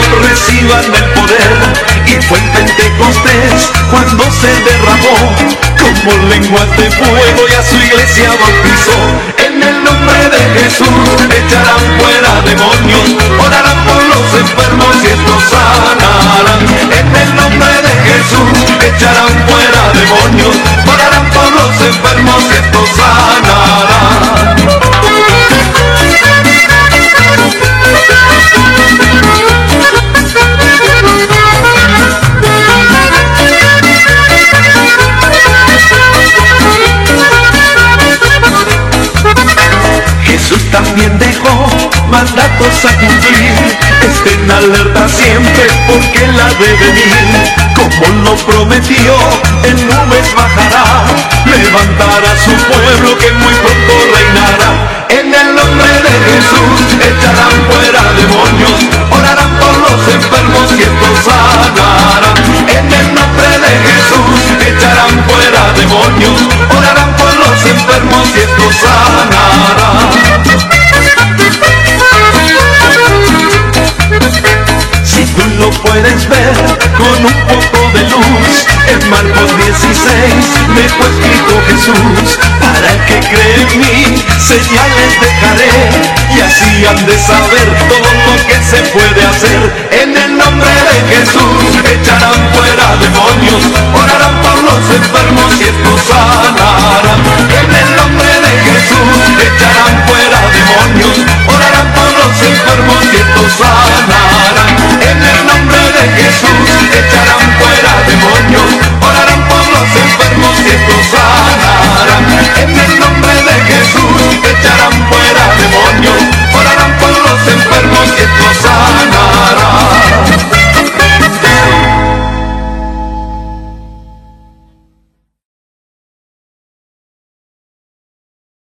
reciban el poder. Y fue en Pentecostés cuando se derramó como lenguas de fuego y a su iglesia bautizó. En el nombre de Jesús echarán fuera demonios, orarán por los enfermos y estos sanarán. En el nombre de Jesús echarán fuera demonios, orarán por los enfermos y estos sanarán. Jesús también dejó mandatos a cumplir. Estén alerta siempre porque Él ha de venir. Como lo prometió, en nubes bajará, levantará su pueblo que muy pronto reinará. En el nombre de Jesús echarán fuera demonios, orarán por los enfermos y estos sanarán. En el nombre de Jesús echarán fuera demonios, orarán por los enfermos y estos sanarán. Si tú lo puedes ver con un poco de luz, en Marcos 16 dejó escrito Jesús: para el que cree en mí, señales dejaré, y así han de saber todo lo que se